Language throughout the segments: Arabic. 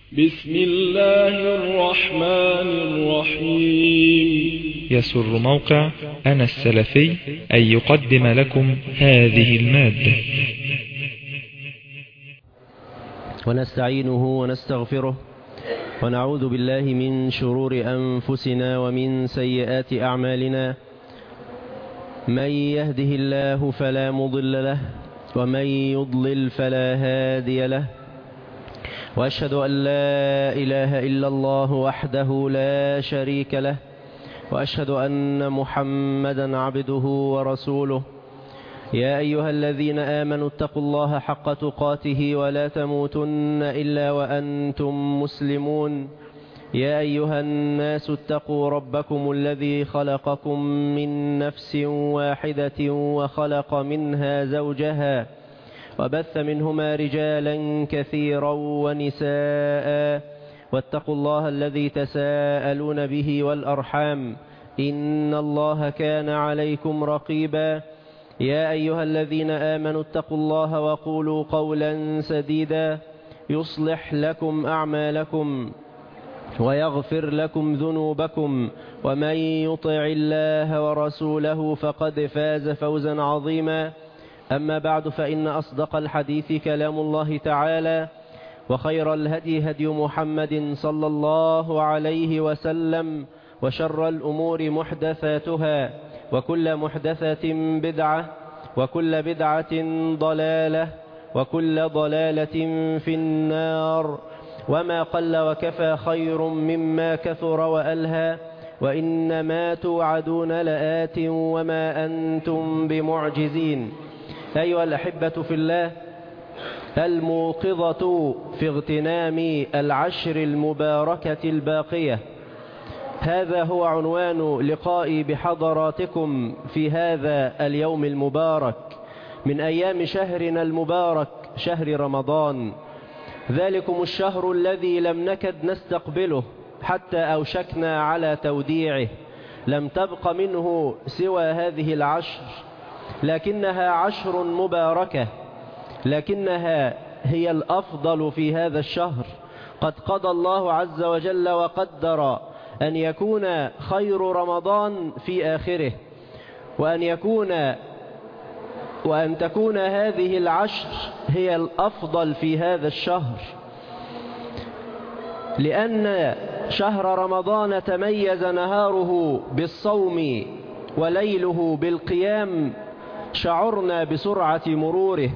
بسم الله الرحمن الرحيم. يسر موقع أنا السلفي أن يقدم لكم هذه المادة. ونستعينه ونستغفره ونعوذ بالله من شرور أنفسنا ومن سيئات أعمالنا. من يهده الله فلا مضل له ومن يضلل فلا هادي له، وأشهد أن لا إله إلا الله وحده لا شريك له، وأشهد أن محمدا عبده ورسوله. يا أيها الذين آمنوا اتقوا الله حق تقاته ولا تموتن إلا وأنتم مسلمون. يا أيها الناس اتقوا ربكم الذي خلقكم من نفس واحدة وخلق منها زوجها وبث منهما رجالا كثيرا ونساء، واتقوا الله الذي تساءلون به والأرحام إن الله كان عليكم رقيبا. يا أيها الذين آمنوا اتقوا الله وقولوا قولا سديدا يصلح لكم أعمالكم ويغفر لكم ذنوبكم، ومن يطع الله ورسوله فقد فاز فوزا عظيما. أما بعد، فإن أصدق الحديث كلام الله تعالى، وخير الهدي هدي محمد صلى الله عليه وسلم، وشر الأمور محدثاتها، وكل محدثة بدعة، وكل بدعة ضلالة، وكل ضلالة في النار. وما قل وكفى خير مما كثر وألهى، وإنما توعدون لآت وما أنتم بمعجزين. أيها الأحبة في الله، الموقظة في اغتنام العشر المباركة الباقية، هذا هو عنوان لقائي بحضراتكم في هذا اليوم المبارك من أيام شهرنا المبارك، شهر رمضان. ذلكم الشهر الذي لم نكد نستقبله حتى أوشكنا على توديعه، لم تبق منه سوى هذه العشر، لكنها عشر مباركة، لكنها هي الأفضل في هذا الشهر. قد قضى الله عز وجل وقدر أن يكون خير رمضان في آخره، وأن تكون هذه العشر هي الأفضل في هذا الشهر، لأن شهر رمضان تميز نهاره بالصوم وليله بالقيام، شعرنا بسرعة مروره،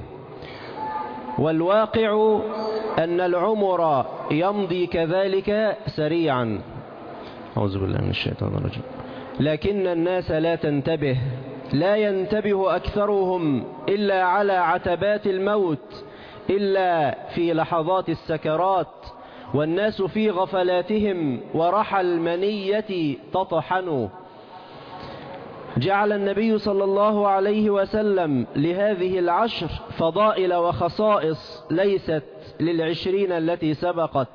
والواقع أن العمر يمضي كذلك سريعا. أعوذ بالله من الشيطان الرجيم. لكن الناس لا تنتبه، لا ينتبه أكثرهم إلا على عتبات الموت، إلا في لحظات السكرات، والناس في غفلاتهم ورحى المنية تطحن. جعل النبي صلى الله عليه وسلم لهذه العشر فضائل وخصائص ليست للعشرين التي سبقت،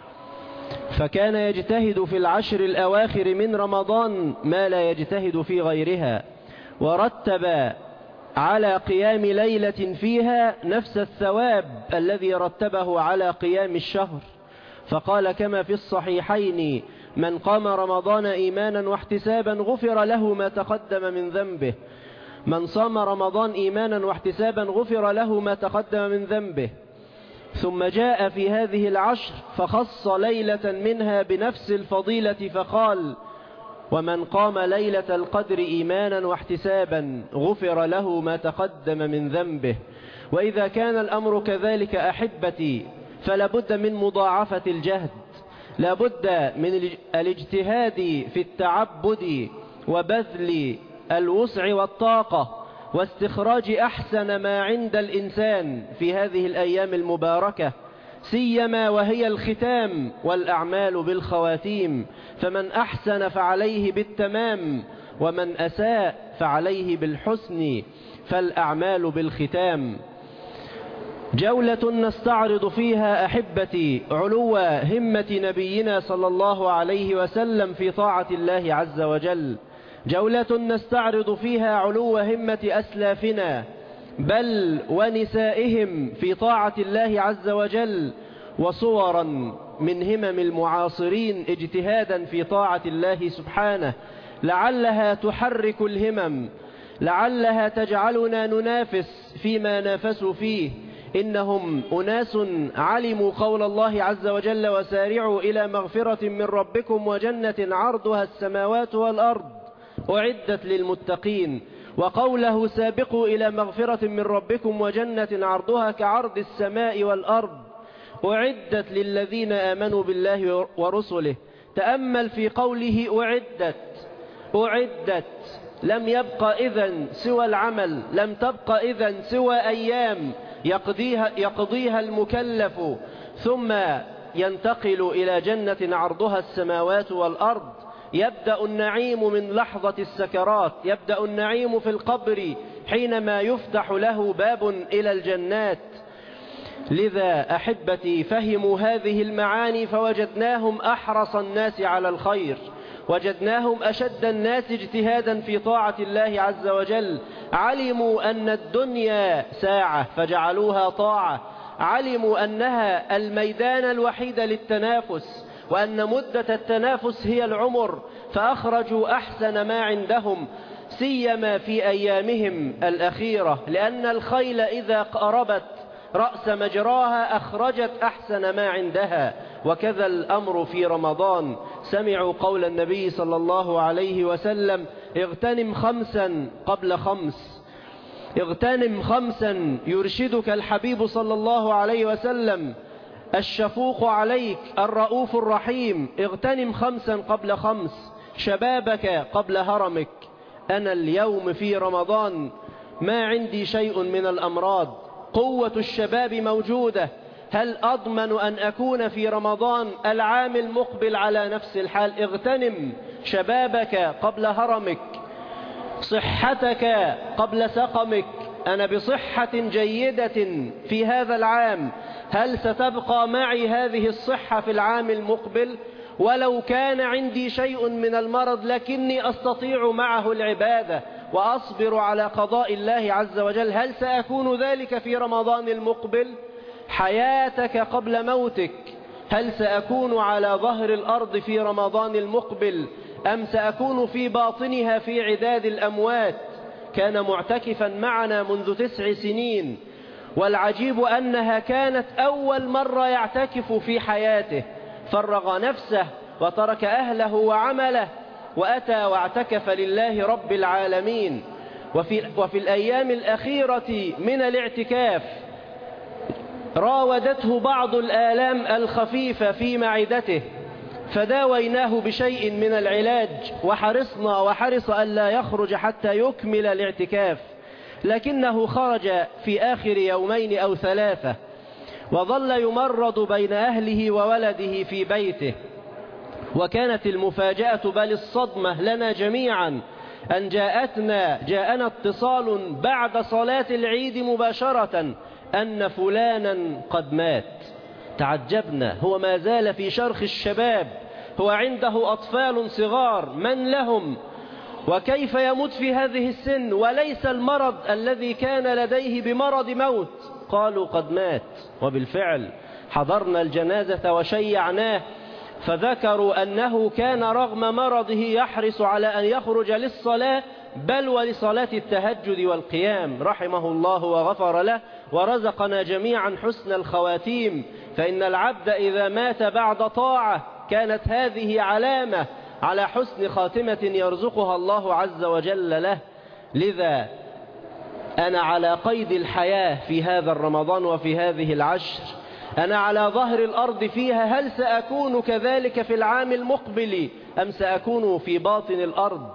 فكان يجتهد في العشر الأواخر من رمضان ما لا يجتهد في غيرها، ورتب على قيام ليلة فيها نفس الثواب الذي رتبه على قيام الشهر، فقال كما في الصحيحين: من قام رمضان إيمانا واحتسابا غفر له ما تقدم من ذنبه. من صام رمضان إيمانا واحتسابا غفر له ما تقدم من ذنبه. ثم جاء في هذه العشر فخص ليلة منها بنفس الفضيلة فقال: ومن قام ليلة القدر إيمانا واحتسابا غفر له ما تقدم من ذنبه. وإذا كان الأمر كذلك أحبتي، فلابد من مضاعفة الجهد، لابد من الاجتهاد في التعبد وبذل الوسع والطاقة واستخراج أحسن ما عند الإنسان في هذه الأيام المباركة، سيما وهي الختام والأعمال بالخواتيم، فمن أحسن فعليه بالتمام، ومن أساء فعليه بالحسن، فالأعمال بالختام. جولة نستعرض فيها أحبتي علو همة نبينا صلى الله عليه وسلم في طاعة الله عز وجل، جولة نستعرض فيها علو همة أسلافنا بل ونسائهم في طاعة الله عز وجل، وصورا من همم المعاصرين اجتهادا في طاعة الله سبحانه، لعلها تحرك الهمم، لعلها تجعلنا ننافس فيما نافسوا فيه. إنهم أناس علموا قول الله عز وجل: وسارعوا إلى مغفرة من ربكم وجنة عرضها السماوات والأرض أعدت للمتقين، وقوله: سابقوا إلى مغفرة من ربكم وجنة عرضها كعرض السماء والأرض أعدت للذين آمنوا بالله ورسله. تأمل في قوله أعدت، لم يبق إذن سوى العمل، لم تبق إذن سوى أيام يقضيها المكلف، ثم ينتقل إلى جنة عرضها السماوات والأرض. يبدأ النعيم من لحظة السكرات، يبدأ النعيم في القبر حينما يفتح له باب إلى الجنات. لذا أحبتي فهموا هذه المعاني فوجدناهم أحرص الناس على الخير، وجدناهم أشد الناس اجتهادا في طاعة الله عز وجل. علموا أن الدنيا ساعة فجعلوها طاعة، علموا أنها الميدان الوحيد للتنافس، وأن مدة التنافس هي العمر، فأخرجوا أحسن ما عندهم سيما في أيامهم الأخيرة، لأن الخيل إذا قربت رأس مجراها أخرجت أحسن ما عندها. وكذا الأمر في رمضان. سمعوا قول النبي صلى الله عليه وسلم: اغتنم 5 قبل 5، اغتنم 5 يرشدك الحبيب صلى الله عليه وسلم، الشفوق عليك الرؤوف الرحيم. اغتنم 5 قبل 5، شبابك قبل هرمك. أنا اليوم في رمضان ما عندي شيء من الأمراض، قوة الشباب موجودة. هل أضمن أن أكون في رمضان العام المقبل على نفس الحال؟ اغتنم شبابك قبل هرمك، صحتك قبل سقمك. أنا بصحة جيدة في هذا العام، هل ستبقى معي هذه الصحة في العام المقبل؟ ولو كان عندي شيء من المرض لكني أستطيع معه العبادة وأصبر على قضاء الله عز وجل، هل سأكون ذلك في رمضان المقبل؟ حياتك قبل موتك، هل سأكون على ظهر الأرض في رمضان المقبل أم سأكون في باطنها في عداد الأموات؟ كان معتكفا معنا منذ 9 سنين، والعجيب أنها كانت أول مرة يعتكف في حياته، فرغ نفسه وترك أهله وعمله وأتى واعتكف لله رب العالمين. وفي الأيام الأخيرة من الاعتكاف راودته بعض الآلام الخفيفة في معدته، فداويناه بشيء من العلاج وحرص ألا يخرج حتى يكمل الاعتكاف، لكنه خرج في آخر 2 أو 3 وظل يمرض بين أهله وولده في بيته. وكانت المفاجأة بل الصدمة لنا جميعا أن جاءنا اتصال بعد صلاة العيد مباشرة أن فلانا قد مات. تعجبنا، هو ما زال في شرخ الشباب، هو عنده أطفال صغار، من لهم؟ وكيف يموت في هذه السن وليس المرض الذي كان لديه بمرض موت؟ قالوا قد مات. وبالفعل حضرنا الجنازة وشيعناه، فذكروا أنه كان رغم مرضه يحرص على أن يخرج للصلاة بل ولصلاة التهجد والقيام، رحمه الله وغفر له ورزقنا جميعا حسن الخواتيم. فإن العبد إذا مات بعد طاعة كانت هذه علامة على حسن خاتمة يرزقها الله عز وجل له. لذا أنا على قيد الحياة في هذا الرمضان وفي هذه العشر، أنا على ظهر الأرض فيها، هل سأكون كذلك في العام المقبل أم سأكون في باطن الأرض؟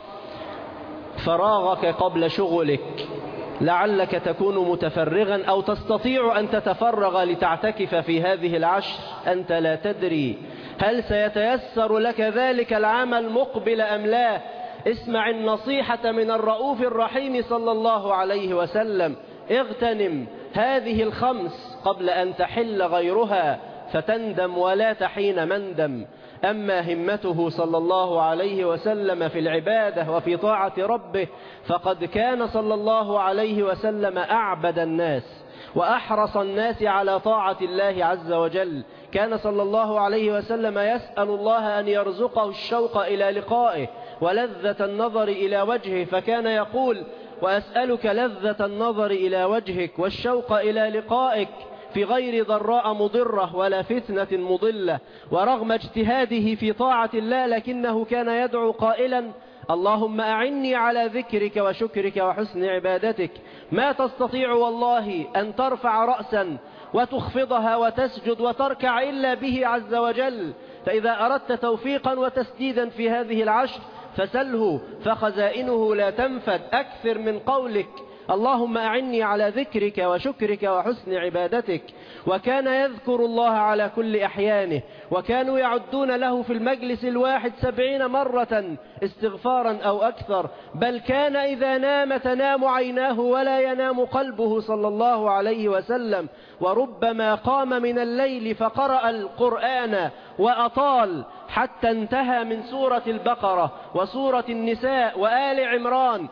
فراغك قبل شغلك، لعلك تكون متفرغا أو تستطيع أن تتفرغ لتعتكف في هذه العشر، أنت لا تدري هل سيتيسر لك ذلك العام المقبل أم لا. اسمع النصيحة من الرؤوف الرحيم صلى الله عليه وسلم: اغتنم هذه 5 قبل أن تحل غيرها فتندم ولا تحين مندم. أما همته صلى الله عليه وسلم في العبادة وفي طاعة ربه فقد كان صلى الله عليه وسلم أعبد الناس وأحرص الناس على طاعة الله عز وجل. كان صلى الله عليه وسلم يسأل الله أن يرزقه الشوق إلى لقائه ولذة النظر إلى وجهه، فكان يقول: وأسألك لذة النظر إلى وجهك والشوق إلى لقائك في غير ضراء مضرة ولا فتنة مضلة. ورغم اجتهاده في طاعة الله لكنه كان يدعو قائلا: اللهم أعني على ذكرك وشكرك وحسن عبادتك. ما تستطيع والله أن ترفع رأسا وتخفضها وتسجد وتركع إلا به عز وجل. فإذا أردت توفيقا وتسديدا في هذه العشر فسله، فخزائنه لا تنفد. أكثر من قولك اللهم أعني على ذكرك وشكرك وحسن عبادتك. وكان يذكر الله على كل أحيانه، وكانوا يعدون له في المجلس الواحد 70 مرة استغفارا أو أكثر. بل كان إذا نام تنام عيناه ولا ينام قلبه صلى الله عليه وسلم. وربما قام من الليل فقرأ القرآن وأطال حتى انتهى من سورة البقرة وسورة النساء وآل عمران.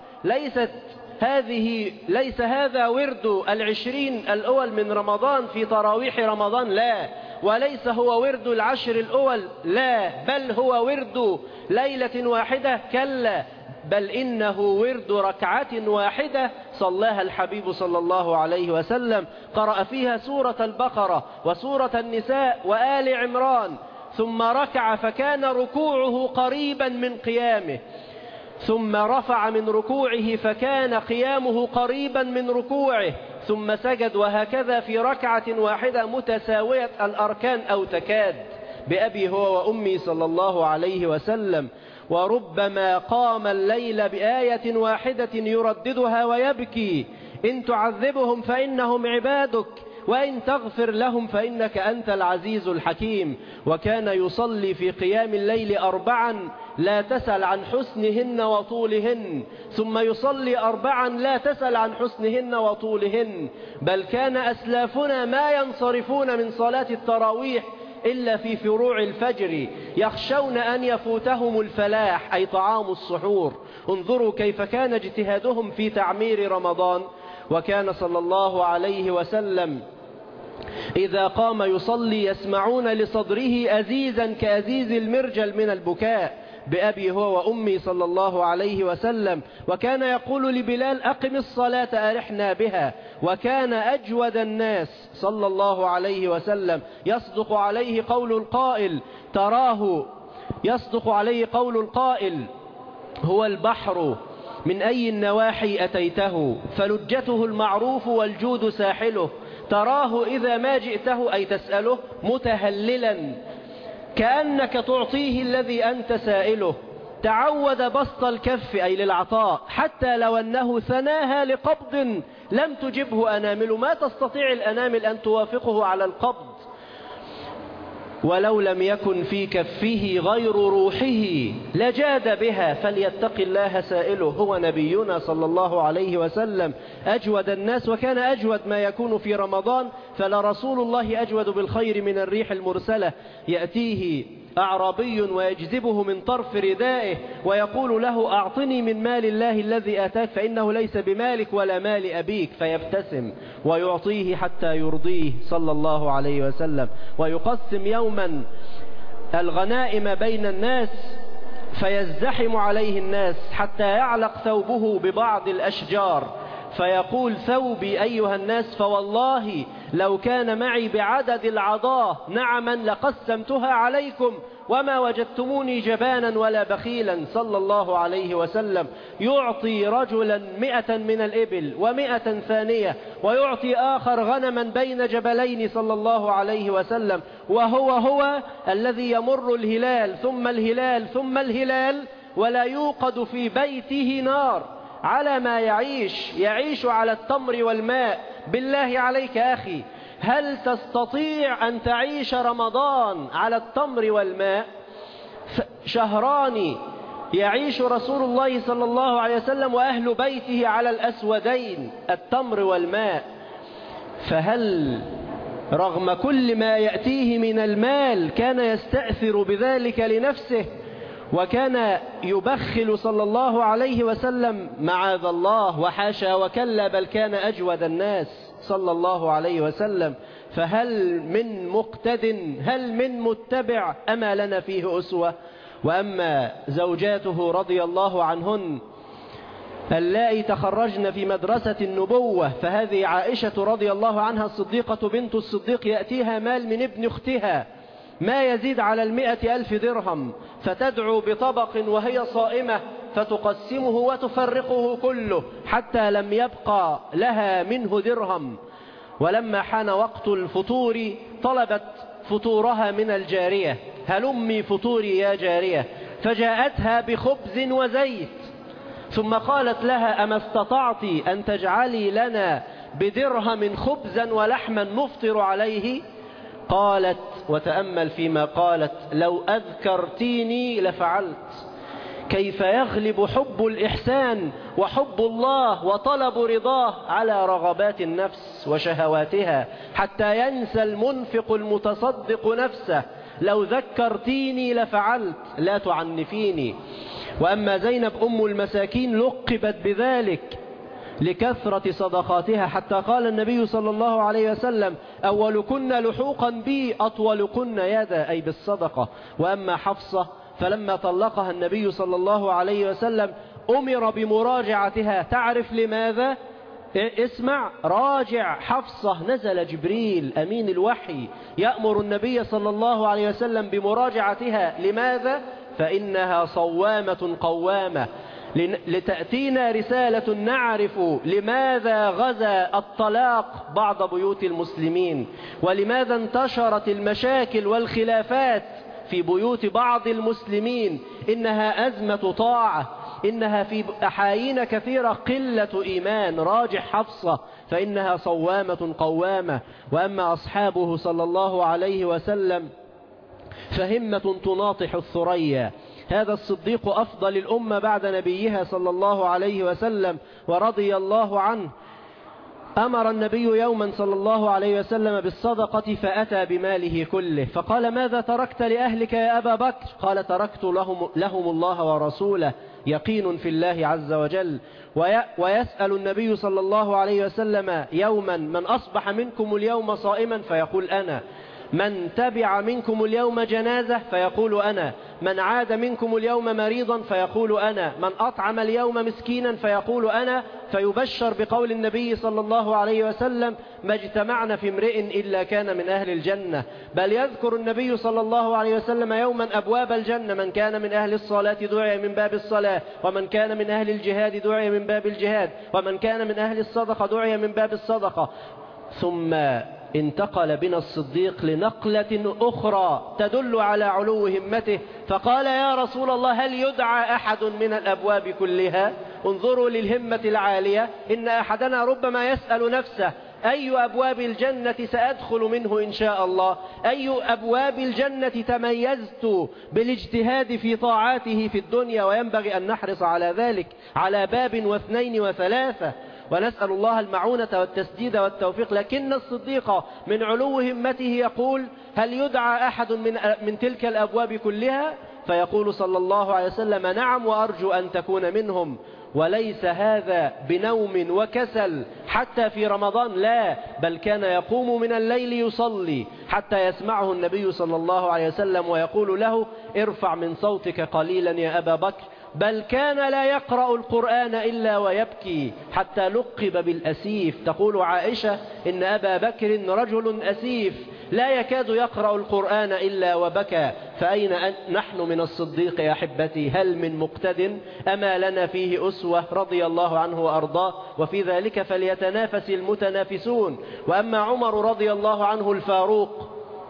ليس هذا ورد 20 الأول من رمضان في تراويح رمضان، لا، وليس هو ورد 10 الأول، لا، بل هو ورد ليلة واحدة، كلا، بل إنه ورد ركعة واحدة صلاها الحبيب صلى الله عليه وسلم، قرأ فيها سورة البقرة وسورة النساء وآل عمران، ثم ركع فكان ركوعه قريبا من قيامه، ثم رفع من ركوعه فكان قيامه قريبا من ركوعه، ثم سجد، وهكذا في ركعة واحدة متساوية الأركان أو تكاد. بأبي هو وأمي صلى الله عليه وسلم. وربما قام الليل بآية واحدة يرددها ويبكي: إن تعذبهم فإنهم عبادك وإن تغفر لهم فإنك أنت العزيز الحكيم. وكان يصلي في قيام الليل 4 لا تسأل عن حسنهن وطولهن، ثم يصلي 4 لا تسأل عن حسنهن وطولهن. بل كان أسلافنا ما ينصرفون من صلاة التراويح إلا في فروع الفجر، يخشون أن يفوتهم الفلاح أي طعام السحور. انظروا كيف كان اجتهادهم في تعمير رمضان. وكان صلى الله عليه وسلم إذا قام يصلي يسمعون لصدره أزيزا كأزيز المرجل من البكاء. بأبي هو وأمي صلى الله عليه وسلم. وكان يقول لبلال: أقم الصلاة أرحنا بها. وكان أجود الناس صلى الله عليه وسلم. يصدق عليه قول القائل: هو البحر من أي النواحي أتيته، فلجته المعروف والجود ساحله. تراه إذا ما جئته أي تسأله متهللا كأنك تعطيه الذي أنت سائله. تعود بسط الكف أي للعطاء، حتى لو أنه ثناها لقبض لم تجبه أنامل. ما تستطيع الأنامل أن توافقه على القبض. ولو لم يكن في كفه غير روحه لجاد بها، فليتق الله سائله. هو نبينا صلى الله عليه وسلم أجود الناس، وكان أجود ما يكون في رمضان. فلرسول الله أجود بالخير من الريح المرسلة. يأتيه أعرابي ويجذبه من طرف ردائه ويقول له: أعطني من مال الله الذي آتاك فإنه ليس بمالك ولا مال أبيك، فيبتسم ويعطيه حتى يرضيه صلى الله عليه وسلم. ويقسم يوما الغنائم بين الناس فيزدحم عليه الناس حتى يعلق ثوبه ببعض الأشجار، فيقول: ثوبي أيها الناس، فوالله لو كان معي بعدد العضاه نعما لقسمتها عليكم وما وجدتموني جبانا ولا بخيلا صلى الله عليه وسلم. يعطي رجلا 100 من الإبل و100 ثانية، ويعطي آخر غنما بين جبلين صلى الله عليه وسلم. وهو الذي يمر الهلال ثم الهلال ثم الهلال ولا يوقد في بيته نار على ما يعيش على التمر والماء. بالله عليك أخي، هل تستطيع أن تعيش رمضان على التمر والماء؟ شهران يعيش رسول الله صلى الله عليه وسلم وأهل بيته على الأسودين التمر والماء. فهل رغم كل ما يأتيه من المال كان يستأثر بذلك لنفسه، وكان يبخل صلى الله عليه وسلم معاذ الله وحاشا وكلا، بل كان أجود الناس صلى الله عليه وسلم. فهل من مقتد، هل من متبع، أما لنا فيه أسوة؟ وأما زوجاته رضي الله عنهن اللائي تخرجن في مدرسة النبوة، فهذه عائشة رضي الله عنها الصديقة بنت الصديق يأتيها مال من ابن أختها ما يزيد على 100,000 درهم، فتدعو بطبق وهي صائمة فتقسمه وتفرقه كله حتى لم يبقى لها منه درهم. ولما حان وقت الفطور طلبت فطورها من الجارية، هلمي فطوري يا جارية، فجاءتها بخبز وزيت، ثم قالت لها أما استطعت أن تجعلي لنا بدرهم خبزا ولحما نفطر عليه؟ قالت، وتأمل فيما قالت: لو أذكرتيني لفعلت. كيف يغلب حب الإحسان وحب الله وطلب رضاه على رغبات النفس وشهواتها، حتى ينسى المنفق المتصدق نفسه: لو ذكرتيني لفعلت، لا تعنفيني. وأما زينب أم المساكين لقبت بذلك لكثرة صدقاتها، حتى قال النبي صلى الله عليه وسلم: أولكن لحوقا بي أطولكن يدا، أي بالصدقة. وأما حفصة فلما طلقها النبي صلى الله عليه وسلم أمر بمراجعتها. تعرف لماذا؟ اسمع: راجع حفصة. نزل جبريل أمين الوحي يأمر النبي صلى الله عليه وسلم بمراجعتها. لماذا؟ فإنها صوامة قوامة. لتأتينا رسالة نعرف لماذا غزا الطلاق بعض بيوت المسلمين، ولماذا انتشرت المشاكل والخلافات في بيوت بعض المسلمين. إنها أزمة طاعة، إنها في أحايين كثيرة قلة إيمان. راجع حفصة فإنها صوامة قوامة. وأما أصحابه صلى الله عليه وسلم فهمة تناطح الثريا. هذا الصديق أفضل الأمة بعد نبيها صلى الله عليه وسلم ورضي الله عنه. أمر النبي يوما صلى الله عليه وسلم بالصدقة فأتى بماله كله، فقال: ماذا تركت لأهلك يا أبا بكر؟ قال: تركت لهم الله ورسوله، يقين في الله عز وجل. ويسأل النبي صلى الله عليه وسلم يوما: من أصبح منكم اليوم صائما؟ فيقول: أنا. من تبع منكم اليوم جنازة؟ فيقول: أنا. من عاد منكم اليوم مريضا؟ فيقول: أنا. من أطعم اليوم مسكينا؟ فيقول: أنا. فيبشر بقول النبي صلى الله عليه وسلم: ما اجتمعنا في امرئ إلا كان من أهل الجنة. بل يذكر النبي صلى الله عليه وسلم يوما أبواب الجنة: من كان من أهل الصلاة دعي من باب الصلاة، ومن كان من أهل الجهاد دعي من باب الجهاد، ومن كان من أهل الصدقة دعي من باب الصدقة. ثم انتقل بنا الصديق لنقلة أخرى تدل على علو همته، فقال: يا رسول الله، هل يدعى أحد من الأبواب كلها؟ انظروا للهمة العالية. إن أحدنا ربما يسأل نفسه: أي أبواب الجنة سأدخل منه إن شاء الله؟ أي أبواب الجنة تميزت بالاجتهاد في طاعاته في الدنيا؟ وينبغي أن نحرص على ذلك، على باب واثنين وثلاثة، ونسأل الله المعونة والتسديد والتوفيق. لكن الصديق من علو همته يقول: هل يدعى أحد من تلك الأبواب كلها؟ فيقول صلى الله عليه وسلم: نعم، وأرجو أن تكون منهم. وليس هذا بنوم وكسل حتى في رمضان، لا، بل كان يقوم من الليل يصلي حتى يسمعه النبي صلى الله عليه وسلم ويقول له: ارفع من صوتك قليلا يا أبا بكر. بل كان لا يقرأ القرآن إلا ويبكي حتى لقب بالأسيف. تقول عائشة: إن أبا بكر رجل أسيف لا يكاد يقرأ القرآن إلا وبكى. فأين نحن من الصديق يا أحبتي؟ هل من مقتد؟ أما لنا فيه أسوة رضي الله عنه وأرضاه، وفي ذلك فليتنافس المتنافسون. وأما عمر رضي الله عنه الفاروق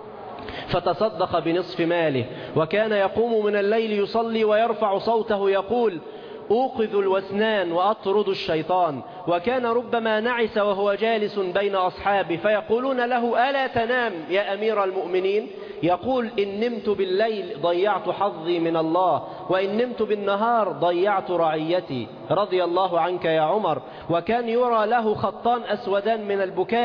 فتصدق بنصف ماله، وكان يقوم من الليل يصلي ويرفع صوته يقول: أوقظ الوسنان وأطرد الشيطان. وكان ربما نعس وهو جالس بين أصحابه فيقولون له: ألا تنام يا أمير المؤمنين؟ يقول: إن نمت بالليل ضيعت حظي من الله، وإن نمت بالنهار ضيعت رعيتي. رضي الله عنك يا عمر. وكان يرى له خطان أسودان من البكاء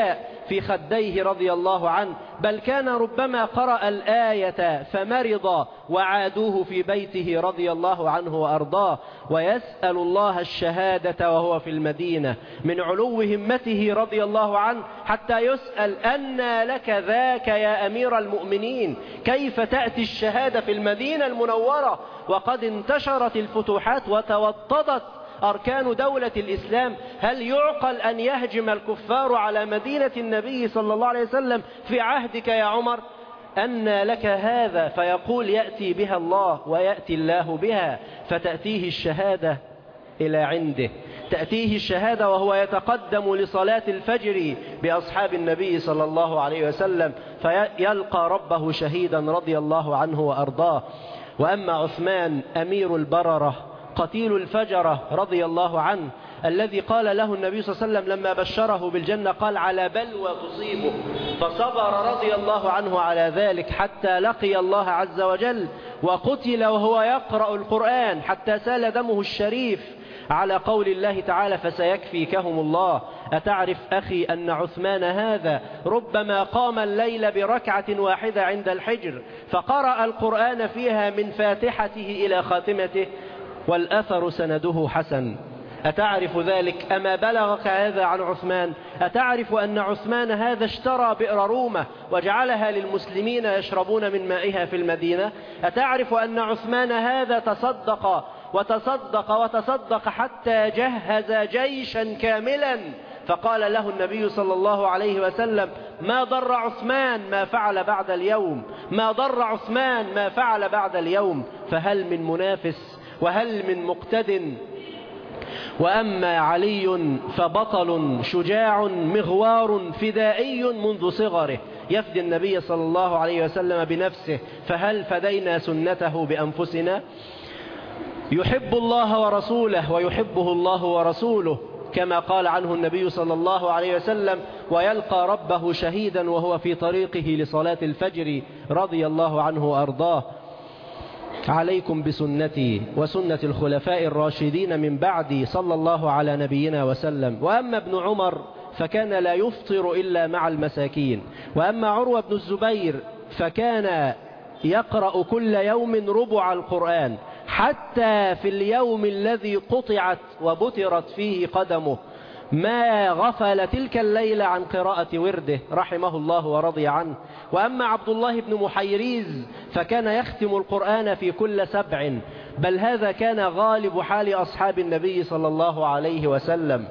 في خديه رضي الله عنه، بل كان ربما قرأ الآية فمرض وعادوه في بيته رضي الله عنه وأرضاه، ويسأل الله الشهادة وهو في المدينة من علو همته رضي الله عنه، حتى يسأل أنى لك ذاك يا أمير المؤمنين؟ كيف تأتي الشهادة في المدينة المنورة وقد انتشرت الفتوحات وتوطدت أركان دولة الإسلام؟ هل يعقل أن يهجم الكفار على مدينة النبي صلى الله عليه وسلم في عهدك يا عمر؟ أن لك هذا؟ فيقول يأتي بها الله ويأتي الله بها، فتأتيه الشهادة إلى عنده، تأتيه الشهادة وهو يتقدم لصلاة الفجر بأصحاب النبي صلى الله عليه وسلم، فيلقى ربه شهيدا رضي الله عنه وأرضاه. وأما عثمان أمير البررة قتيل الفجرة رضي الله عنه، الذي قال له النبي صلى الله عليه وسلم لما بشره بالجنة قال على بلوى تصيبه، فصبر رضي الله عنه على ذلك حتى لقي الله عز وجل، وقتل وهو يقرأ القرآن حتى سال دمه الشريف على قول الله تعالى فسيكفيكهم الله. أتعرف أخي أن عثمان هذا ربما قام الليل بركعة واحدة عند الحجر فقرأ القرآن فيها من فاتحته إلى خاتمته، والأثر سنده حسن. أتعرف ذلك؟ أما بلغك هذا عن عثمان؟ أتعرف أن عثمان هذا اشترى بئر رومة وجعلها للمسلمين يشربون من مائها في المدينة؟ أتعرف أن عثمان هذا تصدق وتصدق وتصدق حتى جهز جيشا كاملا، فقال له النبي صلى الله عليه وسلم ما ضر عثمان ما فعل بعد اليوم، ما ضر عثمان ما فعل بعد اليوم. فهل من منافس وهل من مقتد؟ وأما علي فبطل شجاع مغوار فدائي منذ صغره، يفدي النبي صلى الله عليه وسلم بنفسه، فهل فدينا سنته بأنفسنا؟ يحب الله ورسوله ويحبه الله ورسوله، كما قال عنه النبي صلى الله عليه وسلم ويلقى ربه شهيدا وهو في طريقه لصلاة الفجر رضي الله عنه وأرضاه. عليكم بسنتي وسنة الخلفاء الراشدين من بعدي صلى الله على نبينا وسلم. وأما ابن عمر فكان لا يفطر إلا مع المساكين. وأما عروة بن الزبير فكان يقرأ كل يوم ربع القرآن، حتى في اليوم الذي قطعت وبترت فيه قدمه ما غفل تلك الليلة عن قراءة ورده رحمه الله ورضي عنه. وأما عبد الله بن محيريز فكان يختم القرآن في كل 7، بل هذا كان غالب حال أصحاب النبي صلى الله عليه وسلم،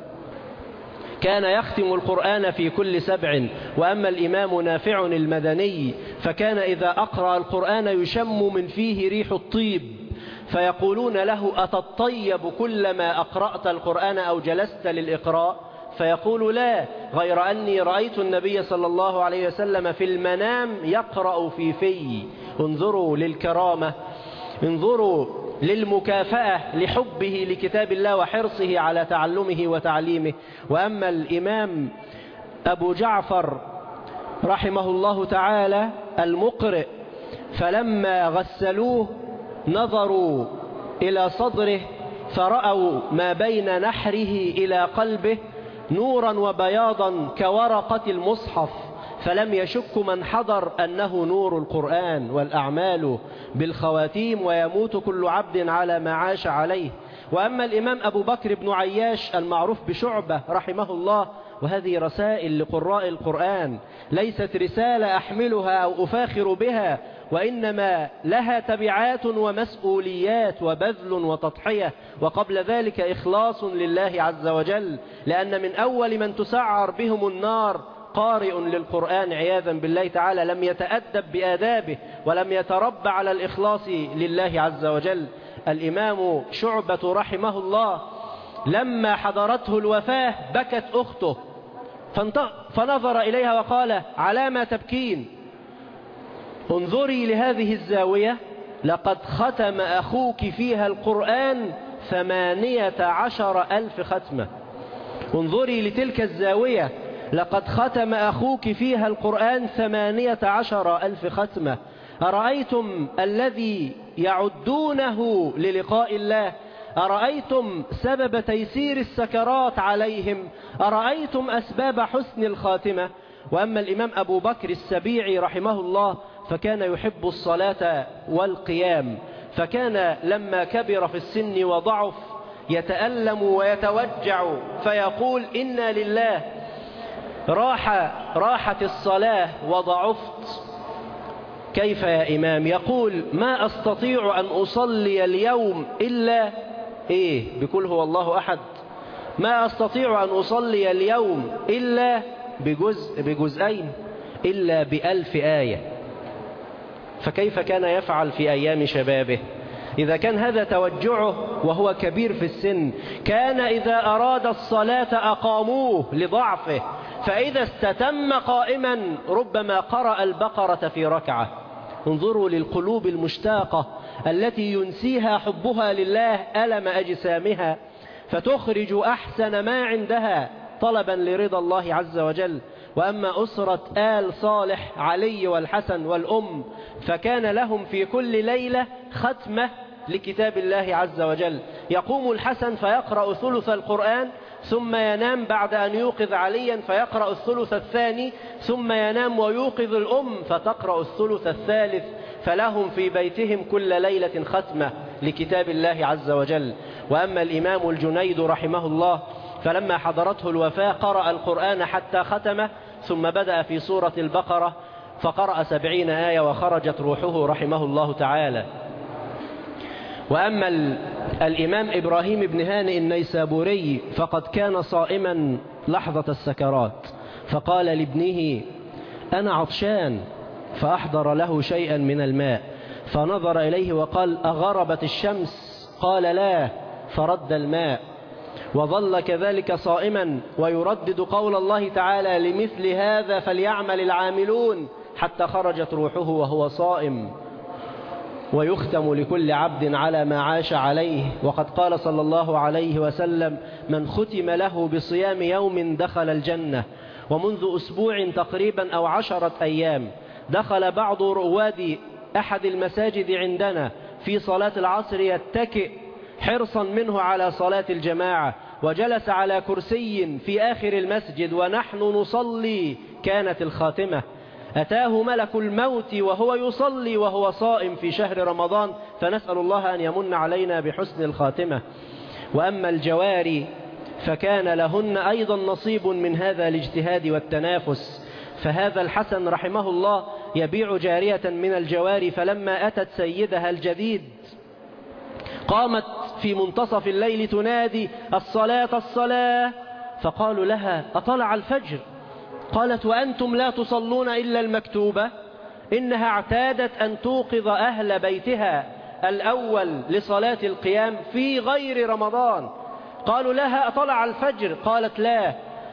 كان يختم القرآن في كل 7. وأما الإمام نافع المدني فكان إذا أقرأ القرآن يشم من فيه ريح الطيب، فيقولون له أتطيب كلما أقرأت القرآن أو جلست للإقراء؟ فيقول لا، غير أني رأيت النبي صلى الله عليه وسلم في المنام يقرأ في. انظروا للكرامة، انظروا للمكافأة لحبه لكتاب الله وحرصه على تعلمه وتعليمه. وأما الإمام أبو جعفر رحمه الله تعالى المقرئ، فلما غسلوه نظروا إلى صدره فرأوا ما بين نحره إلى قلبه نورا وبياضا كورقة المصحف، فلم يشك من حضر أنه نور القرآن والأعمال بالخواتيم، ويموت كل عبد على ما عاش عليه. وأما الإمام أبو بكر بن عياش المعروف بشعبة رحمه الله، وهذه رسائل لقراء القرآن، ليست رسالة أحملها أو أفاخر بها، وإنما لها تبعات ومسؤوليات وبذل وتضحية، وقبل ذلك إخلاص لله عز وجل، لأن من أول من تسعر بهم النار قارئ للقرآن عياذا بالله تعالى لم يتأدب بآدابه ولم يتربى على الإخلاص لله عز وجل. الإمام شعبة رحمه الله لما حضرته الوفاة بكت أخته فنظر إليها وقال على ما تبكين؟ انظري لهذه الزاوية، لقد ختم أخوك فيها القرآن 18,000 ختمة. انظري لتلك الزاوية، لقد ختم أخوك فيها القرآن 18,000 ختمة. أرأيتم الذي يعدونه للقاء الله؟ أرأيتم سبب تيسير السكرات عليهم؟ أرأيتم أسباب حسن الخاتمة؟ وأما الإمام أبو بكر السبيعي رحمه الله فكان يحب الصلاة والقيام، فكان لما كبر في السن وضعف يتألم ويتوجع فيقول إنا لله، راحت الصلاة وضعفت. كيف يا إمام؟ يقول ما أستطيع أن أصلي اليوم إلا بقول هو الله أحد، ما أستطيع أن أصلي اليوم إلا بجزئين إلا ب1000 آية. فكيف كان يفعل في أيام شبابه؟ إذا كان هذا توجعه وهو كبير في السن، كان إذا أراد الصلاة أقاموه لضعفه، فإذا استتم قائما ربما قرأ البقرة في ركعة. انظروا للقلوب المشتاقة التي ينسيها حبها لله ألم أجسامها، فتخرج أحسن ما عندها طلبا لرضا الله عز وجل. وأما أسرة آل صالح علي والحسن والأم فكان لهم في كل ليلة ختمة لكتاب الله عز وجل. يقوم الحسن فيقرأ ثلث القرآن ثم ينام بعد أن يوقظ عليا فيقرأ الثلث الثاني ثم ينام ويوقظ الأم فتقرأ الثلث الثالث، فلهم في بيتهم كل ليلة ختمة لكتاب الله عز وجل. وأما الإمام الجنيد رحمه الله فلما حضرته الوفاة قرأ القرآن حتى ختمه، ثم بدأ في سورة البقرة فقرأ 70 آية وخرجت روحه رحمه الله تعالى. وأما الإمام إبراهيم بن هانئ النيسابوري فقد كان صائما لحظة السكرات، فقال لابنه أنا عطشان، فأحضر له شيئا من الماء، فنظر إليه وقال أغربت الشمس؟ قال لا، فرد الماء. وظل كذلك صائما ويردد قول الله تعالى لمثل هذا فليعمل العاملون حتى خرجت روحه وهو صائم. ويختم لكل عبد على ما عاش عليه، وقد قال صلى الله عليه وسلم من ختم له بصيام يوم دخل الجنة. ومنذ أسبوع تقريبا أو 10 أيام دخل بعض رواد أحد المساجد عندنا في صلاة العصر يتكئ حرصا منه على صلاة الجماعة، وجلس على كرسي في آخر المسجد ونحن نصلي، كانت الخاتمة. أتاه ملك الموت وهو يصلي وهو صائم في شهر رمضان، فنسأل الله أن يمن علينا بحسن الخاتمة. وأما الجواري فكان لهن أيضا نصيب من هذا الاجتهاد والتنافس. فهذا الحسن رحمه الله يبيع جارية من الجواري، فلما أتت سيدها الجديد قامت في منتصف الليل تنادي الصلاة الصلاة، فقالوا لها أطلع الفجر؟ قالت وأنتم لا تصلون إلا المكتوبة؟ إنها اعتادت أن توقظ أهل بيتها الأول لصلاة القيام في غير رمضان. قالوا لها أطلع الفجر؟ قالت لا.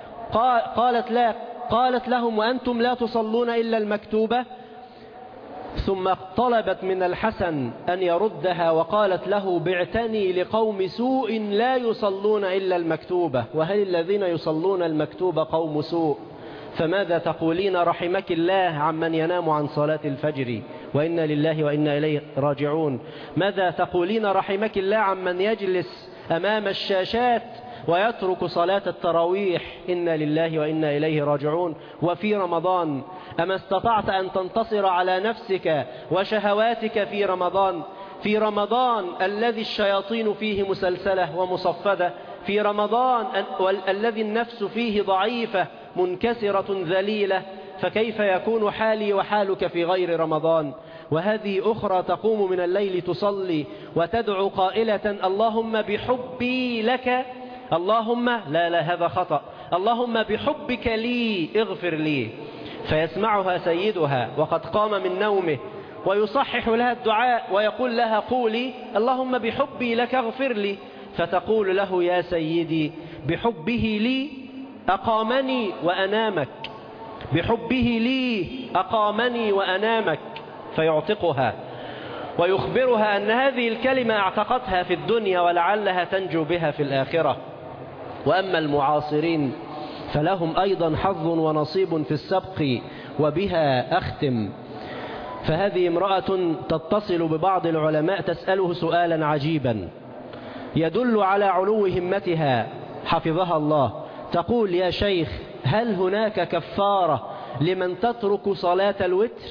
قالت لهم وأنتم لا تصلون إلا المكتوبة؟ ثم طلبت من الحسن أن يردها وقالت له بعتني لقوم سوء لا يصلون إلا المكتوبة، وهل الذين يصلون المكتوبة قوم سوء؟ فماذا تقولين رحمك الله عمن ينام عن صلاة الفجر وإنا لله وإنا إليه راجعون؟ ماذا تقولين رحمك الله عمن يجلس أمام الشاشات ويترك صلاة التراويح؟ إنا لله وإنا إليه راجعون. وفي رمضان أما استطعت أن تنتصر على نفسك وشهواتك في رمضان الذي الشياطين فيه مسلسلة ومصفدة، في رمضان الذي النفس فيه ضعيفة منكسرة ذليلة، فكيف يكون حالي وحالك في غير رمضان؟ وهذه أخرى تقوم من الليل تصلي وتدعو قائلة اللهم بحبي لك، اللهم لا هذا خطأ، اللهم بحبك لي اغفر لي، فيسمعها سيدها وقد قام من نومه ويصحح لها الدعاء ويقول لها قولي اللهم بحبي لك اغفر لي، فتقول له يا سيدي بحبه لي أقامني وأنامك، بحبه لي أقامني وأنامك، فيعتقها ويخبرها أن هذه الكلمة اعتقتها في الدنيا ولعلها تنجو بها في الآخرة. وأما المعاصرين فلهم أيضا حظ ونصيب في السبق. وبها أختم. فهذه امرأة تتصل ببعض العلماء تسأله سؤالا عجيبا يدل على علو همتها حفظها الله. تقول يا شيخ هل هناك كفارة لمن تترك صلاة الوتر،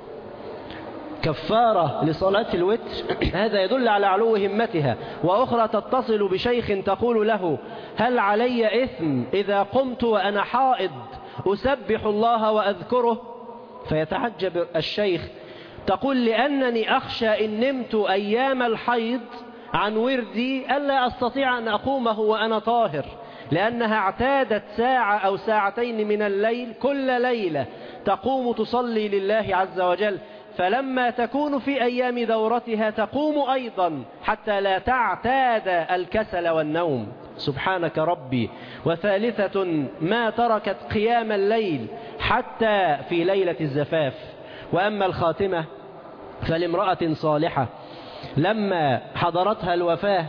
كفارة لصلاة الوتر. هذا يدل على علو همتها. وأخرى تتصل بشيخ تقول له: هل علي إثم إذا قمت وأنا حائض أسبح الله وأذكره؟ فيتعجب الشيخ، تقول: لأنني أخشى إن نمت أيام الحيض عن وردي ألا أستطيع أن أقومه وأنا طاهر، لأنها اعتادت ساعة أو ساعتين من الليل كل ليلة تقوم تصلي لله عز وجل، فلما تكون في أيام دورتها تقوم أيضا حتى لا تعتاد الكسل والنوم. سبحانك ربي. وثالثة ما تركت قيام الليل حتى في ليلة الزفاف. وأما الخاتمة فلامرأة صالحة لما حضرتها الوفاة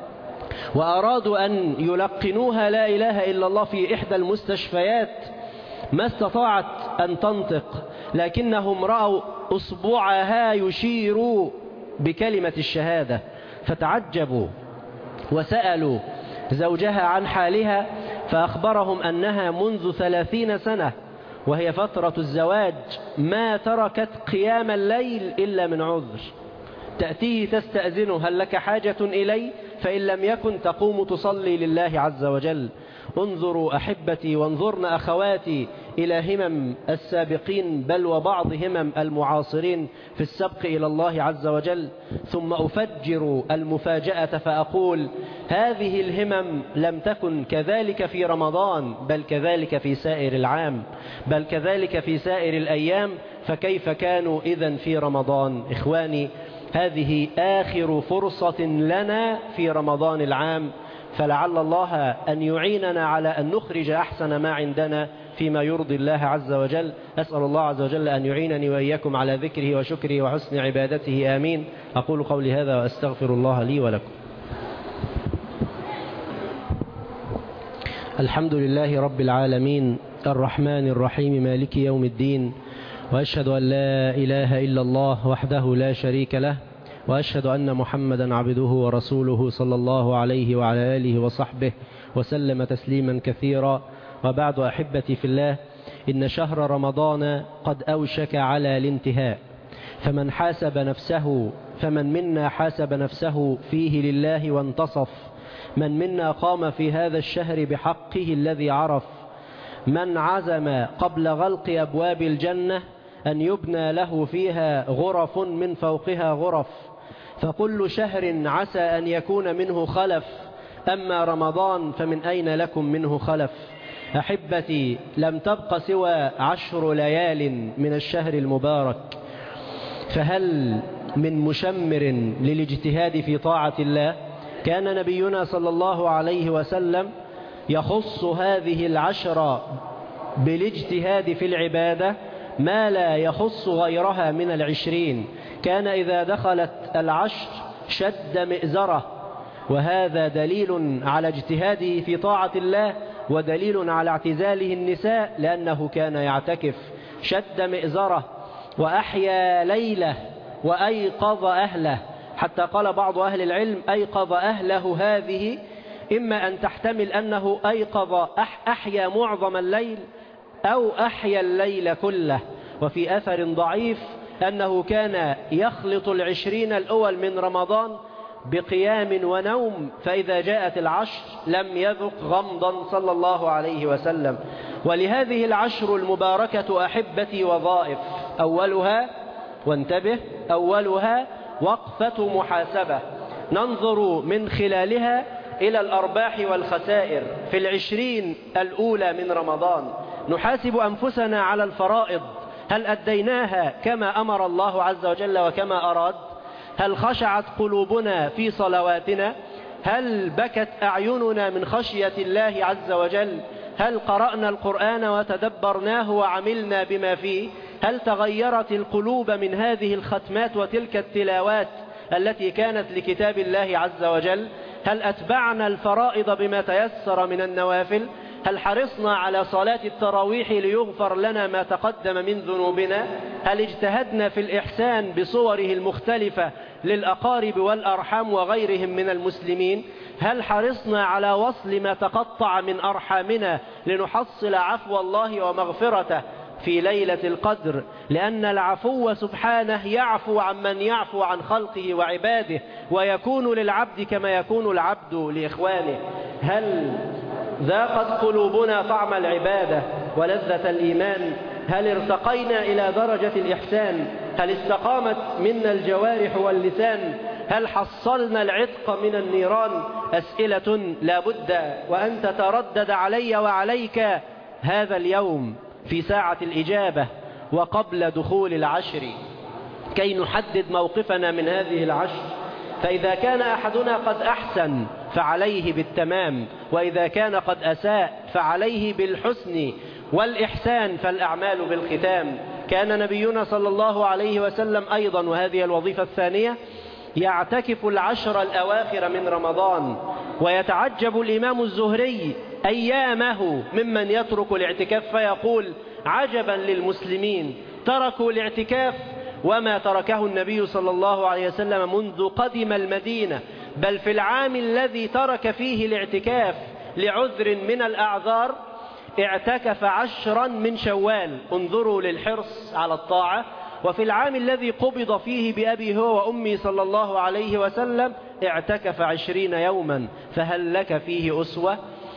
وأرادوا أن يلقنوها لا إله إلا الله في إحدى المستشفيات، ما استطاعت أن تنطق، لكنهم رأوا أصبعها يشير بكلمة الشهادة فتعجبوا وسألوا زوجها عن حالها، فأخبرهم أنها منذ 30 سنة وهي فترة الزواج ما تركت قيام الليل إلا من عذر. تأتيه تستأذنه: هل لك حاجة إلي؟ فإن لم يكن تقوم تصلي لله عز وجل. انظروا أحبتي وانظرن أخواتي إلى همم السابقين، بل وبعض همم المعاصرين في السبق إلى الله عز وجل. ثم أفجر المفاجأة فأقول: هذه الهمم لم تكن كذلك في رمضان، بل كذلك في سائر العام، بل كذلك في سائر الأيام، فكيف كانوا إذن في رمضان؟ إخواني، هذه آخر فرصة لنا في رمضان العام، فلعل الله أن يعيننا على أن نخرج أحسن ما عندنا فيما يرضي الله عز وجل. أسأل الله عز وجل أن يعينني وإياكم على ذكره وشكره وحسن عبادته. آمين. أقول قولي هذا وأستغفر الله لي ولكم. الحمد لله رب العالمين الرحمن الرحيم مالك يوم الدين، وأشهد أن لا إله إلا الله وحده لا شريك له، وأشهد أن محمدا عبده ورسوله صلى الله عليه وعلى آله وصحبه وسلم تسليما كثيرا. وبعد، أحبتي في الله، إن شهر رمضان قد أوشك على الانتهاء، فمن منا حاسب نفسه فيه لله وانتصف، من منا قام في هذا الشهر بحقه الذي عرف، من عزم قبل غلق أبواب الجنة أن يبنى له فيها غرف من فوقها غرف، فكل شهر عسى أن يكون منه خلف، أما رمضان فمن أين لكم منه خلف؟ أحبتي، لم تبق سوى 10 ليال من الشهر المبارك، فهل من مشمر للاجتهاد في طاعة الله؟ كان نبينا صلى الله عليه وسلم يخص هذه 10 بالاجتهاد في العبادة ما لا يخص غيرها من 20. كان إذا دخلت 10 شد مئزره، وهذا دليل على اجتهاده في طاعة الله ودليل على اعتزاله النساء، لأنه كان يعتكف. شد مئزره وأحيا ليله وأيقظ أهله، حتى قال بعض أهل العلم: أيقظ أهله هذه إما أن تحتمل أنه أحيا معظم الليل أو أحيا الليل كله. وفي أثر ضعيف أنه كان يخلط 20 الأول من رمضان بقيام ونوم، فإذا جاءت 10 لم يذق غمضا صلى الله عليه وسلم. ولهذه 10 المباركة أحبتي وظائف، أولها، وانتبه، أولها وقفة محاسبة، ننظر من خلالها إلى الأرباح والخسائر في 20 الأولى من رمضان، نحاسب أنفسنا على الفرائض، هل أديناها كما أمر الله عز وجل وكما أراد؟ هل خشعت قلوبنا في صلواتنا؟ هل بكت أعيننا من خشية الله عز وجل؟ هل قرأنا القرآن وتدبرناه وعملنا بما فيه؟ هل تغيرت القلوب من هذه الختمات وتلك التلاوات التي كانت لكتاب الله عز وجل؟ هل أتبعنا الفرائض بما تيسر من النوافل؟ هل حرصنا على صلاة التراويح ليغفر لنا ما تقدم من ذنوبنا؟ هل اجتهدنا في الإحسان بصوره المختلفة للأقارب والأرحام وغيرهم من المسلمين؟ هل حرصنا على وصل ما تقطع من أرحامنا لنحصل عفو الله ومغفرته في ليلة القدر، لأن العفو سبحانه يعفو عمن يعفو عن خلقه وعباده، ويكون للعبد كما يكون العبد لإخوانه. هل ذاقت قلوبنا طعم العبادة ولذة الإيمان؟ هل ارتقينا إلى درجة الإحسان؟ هل استقامت منا الجوارح واللسان؟ هل حصلنا العتق من النيران؟ أسئلة لا بد وأن تتردد علي وعليك هذا اليوم في ساعة الإجابة وقبل دخول العشر، كي نحدد موقفنا من هذه العشر. فإذا كان أحدنا قد أحسن فعليه بالتمام، وإذا كان قد أساء فعليه بالحسن والإحسان، فالأعمال بالختام. كان نبينا صلى الله عليه وسلم أيضا، وهذه الوظيفة الثانية، يعتكف العشر الأواخر من رمضان. ويتعجب الإمام الزهري أيامه ممن يترك الاعتكاف فيقول: عجبا للمسلمين تركوا الاعتكاف وما تركه النبي صلى الله عليه وسلم منذ قدم المدينة، بل في العام الذي ترك فيه الاعتكاف لعذر من الأعذار اعتكف 10 من شوال. انظروا للحرص على الطاعة. وفي العام الذي قبض فيه بأبي هو وأمي صلى الله عليه وسلم اعتكف 20 يوما، فهل لك فيه أسوة؟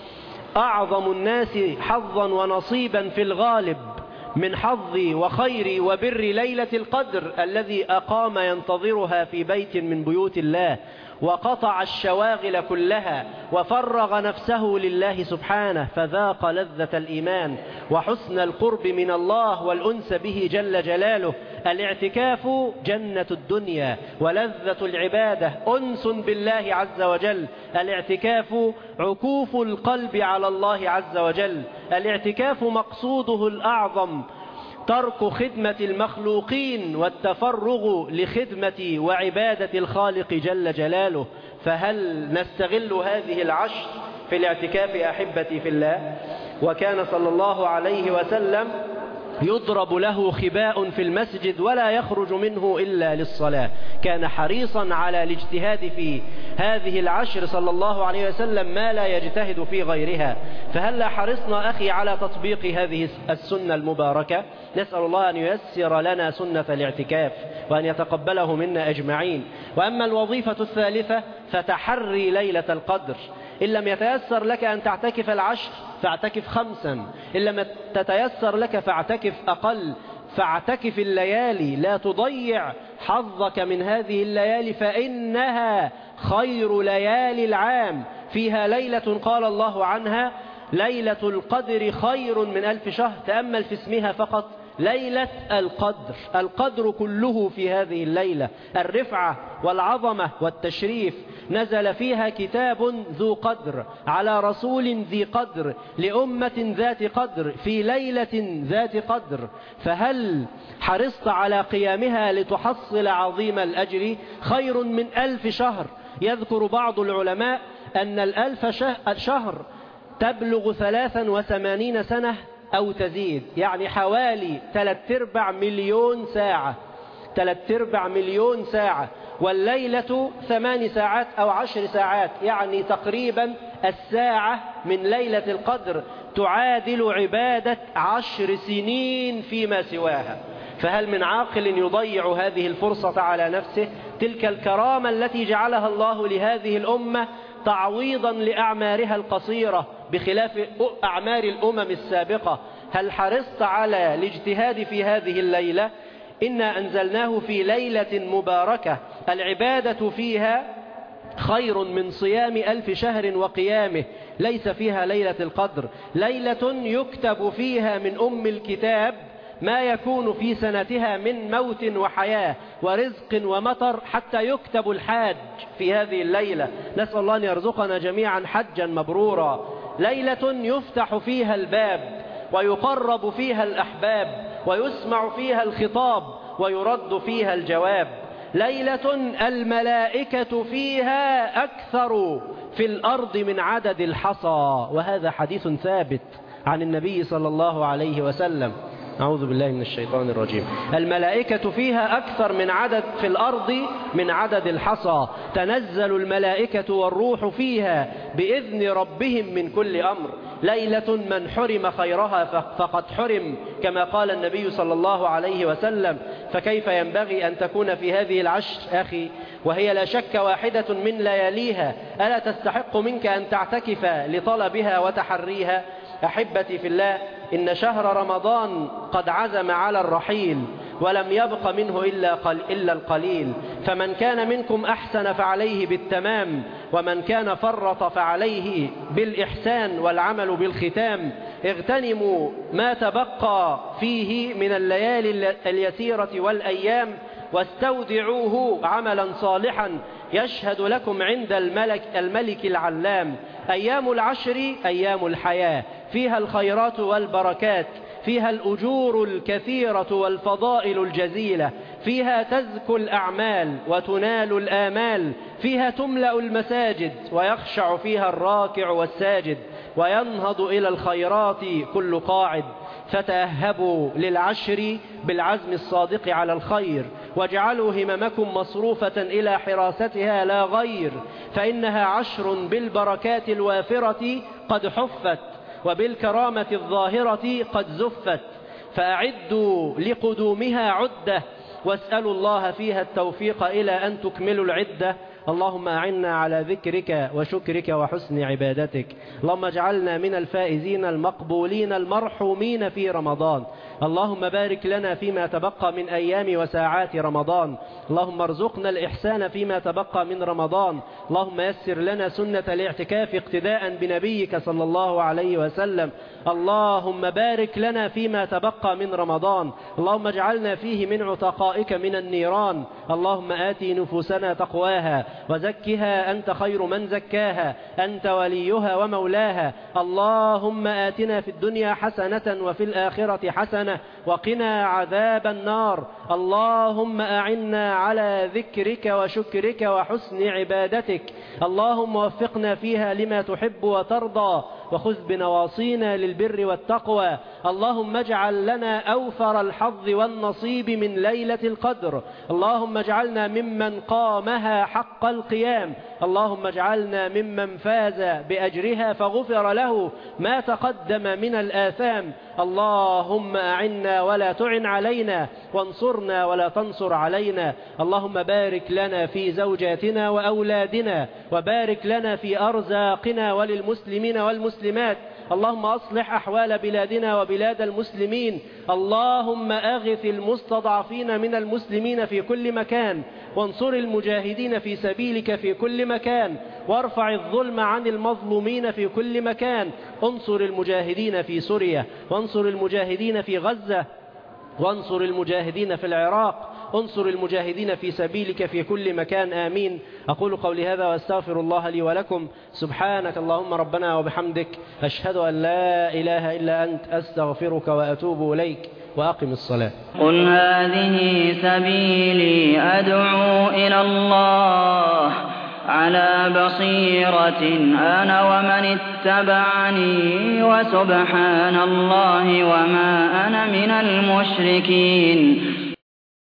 أعظم الناس حظا ونصيبا في الغالب من حظي وخيري وبر ليلة القدر الذي أقام ينتظرها في بيت من بيوت الله، وقطع الشواغل كلها وفرغ نفسه لله سبحانه، فذاق لذة الإيمان وحسن القرب من الله والأنس به جل جلاله. الاعتكاف جنة الدنيا ولذة العبادة، أنس بالله عز وجل. الاعتكاف عكوف القلب على الله عز وجل. الاعتكاف مقصوده الأعظم ترك خدمة المخلوقين والتفرغ لخدمة وعبادة الخالق جل جلاله. فهل نستغل هذه العشر في الاعتكاف أحبتي في الله؟ وكان صلى الله عليه وسلم يضرب له خباء في المسجد ولا يخرج منه إلا للصلاة. كان حريصا على الاجتهاد في هذه العشر صلى الله عليه وسلم ما لا يجتهد في غيرها. فهل حرصنا أخي على تطبيق هذه السنة المباركة؟ نسأل الله أن ييسر لنا سنة الاعتكاف وأن يتقبله منا أجمعين. وأما الوظيفة الثالثة فتحري ليلة القدر. إن لم يتيسر لك أن تعتكف العشر فاعتكف 5، إن لم تتيسر لك فاعتكف أقل، فاعتكف الليالي. لا تضيع حظك من هذه الليالي، فإنها خير ليالي العام، فيها ليلة قال الله عنها: ليلة القدر خير من 1000 شهر. تأمل في اسمها فقط، ليلة القدر. القدر كله في هذه الليلة، الرفعة والعظمة والتشريف. نزل فيها كتاب ذو قدر على رسول ذي قدر لأمة ذات قدر في ليلة ذات قدر. فهل حرصت على قيامها لتحصل عظيم الأجر؟ خير من 1000 شهر. يذكر بعض العلماء أن 1000 شهر تبلغ 83 سنة أو تزيد، يعني حوالي 3/4 مليون ساعة. 3/4 مليون ساعة. والليلة 8 ساعات أو 10 ساعات، يعني تقريبا الساعة من ليلة القدر تعادل عبادة 10 سنين فيما سواها. فهل من عاقل يضيع هذه الفرصة على نفسه؟ تلك الكرامة التي جعلها الله لهذه الأمة تعويضا لأعمارها القصيرة بخلاف أعمار الأمم السابقة. هل حرصت على الاجتهاد في هذه الليلة؟ إنا أنزلناه في ليلة مباركة العبادة فيها خير من صيام 1000 شهر وقيامه. ليس فيها ليلة القدر، ليلة يكتب فيها من أم الكتاب ما يكون في سنتها من موت وحياة ورزق ومطر، حتى يكتب الحاج في هذه الليلة. نسأل الله أن يرزقنا جميعا حجا مبرورا. ليلة يفتح فيها الباب ويقرب فيها الأحباب ويسمع فيها الخطاب ويرد فيها الجواب. ليلة الملائكة فيها أكثر في الأرض من عدد الحصى، وهذا حديث ثابت عن النبي صلى الله عليه وسلم. أعوذ بالله من الشيطان الرجيم. الملائكة فيها أكثر من عدد في الأرض من عدد الحصى. تنزل الملائكة والروح فيها بإذن ربهم من كل أمر. ليلة من حرم خيرها فقد حرم، كما قال النبي صلى الله عليه وسلم. فكيف ينبغي أن تكون في هذه العشر أخي، وهي لا شك واحدة من لياليها؟ ألا تستحق منك أن تعتكف لطلبها وتحريها؟ أحبتي في الله، إن شهر رمضان قد عزم على الرحيل، ولم يبق منه إلا القليل. فمن كان منكم أحسن فعليه بالتمام، ومن كان فرط فعليه بالإحسان والعمل بالختام. اغتنموا ما تبقى فيه من الليالي اليسيرة والأيام، واستودعوه عملا صالحا يشهد لكم عند الملك العلام. أيام العشر أيام الحياة، فيها الخيرات والبركات، فيها الأجور الكثيرة والفضائل الجزيلة، فيها تزكو الأعمال وتنال الآمال، فيها تملأ المساجد ويخشع فيها الراكع والساجد، وينهض إلى الخيرات كل قاعد. فتأهبوا للعشر بالعزم الصادق على الخير، واجعلوا هممكم مصروفة إلى حراستها لا غير، فإنها عشر بالبركات الوافرة قد حفت، وبالكرامة الظاهرة قد زفت. فأعدوا لقدومها عدة، واسألوا الله فيها التوفيق إلى أن تكملوا العدة. اللهم أعنا على ذكرك وشكرك وحسن عبادتك. اللهم اجعلنا من الفائزين المقبولين المرحومين في رمضان. اللهم بارك لنا فيما تبقى من أيام وساعات رمضان. اللهم ارزقنا الإحسان فيما تبقى من رمضان. اللهم يسر لنا سنة الاعتكاف اقتداء بنبيك صلى الله عليه وسلم. اللهم بارك لنا فيما تبقى من رمضان. اللهم اجعلنا فيه من عتقائك من النيران. اللهم آتي نفوسنا تقواها وزكها أنت خير من زكاها، أنت وليها ومولاها. اللهم آتنا في الدنيا حسنة وفي الآخرة حسنة وقنا عذاب النار. اللهم أعنا على ذكرك وشكرك وحسن عبادتك. اللهم وفقنا فيها لما تحب وترضى، وخذ بنواصينا للبر والتقوى. اللهم اجعل لنا أوفر الحظ والنصيب من ليلة القدر. اللهم اجعلنا ممن قامها حق القيام. اللهم اجعلنا ممن فاز بأجرها فغفر له ما تقدم من الآثام. اللهم أعنا ولا تعن علينا، وانصرنا ولا تنصر علينا. اللهم بارك لنا في زوجاتنا وأولادنا، وبارك لنا في أرزاقنا وللمسلمين والمسلمات. اللهم أصلح أحوال بلادنا وبلاد المسلمين. اللهم أغث المستضعفين من المسلمين في كل مكان، وانصر المجاهدين في سبيلك في كل مكان، وارفع الظلم عن المظلومين في كل مكان. انصر المجاهدين في سوريا، وانصر المجاهدين في غزة، وانصر المجاهدين في العراق، انصر المجاهدين في سبيلك في كل مكان. آمين. أقول قولي هذا وأستغفر الله لي ولكم. سبحانك اللهم ربنا وبحمدك، أشهد أن لا إله إلا أنت، أستغفرك وأتوب إليك، وأقم الصلاة. قل هذه سبيلي أدعو إلى الله على بصيرة أنا ومن اتبعني، وسبحان الله وما أنا من المشركين.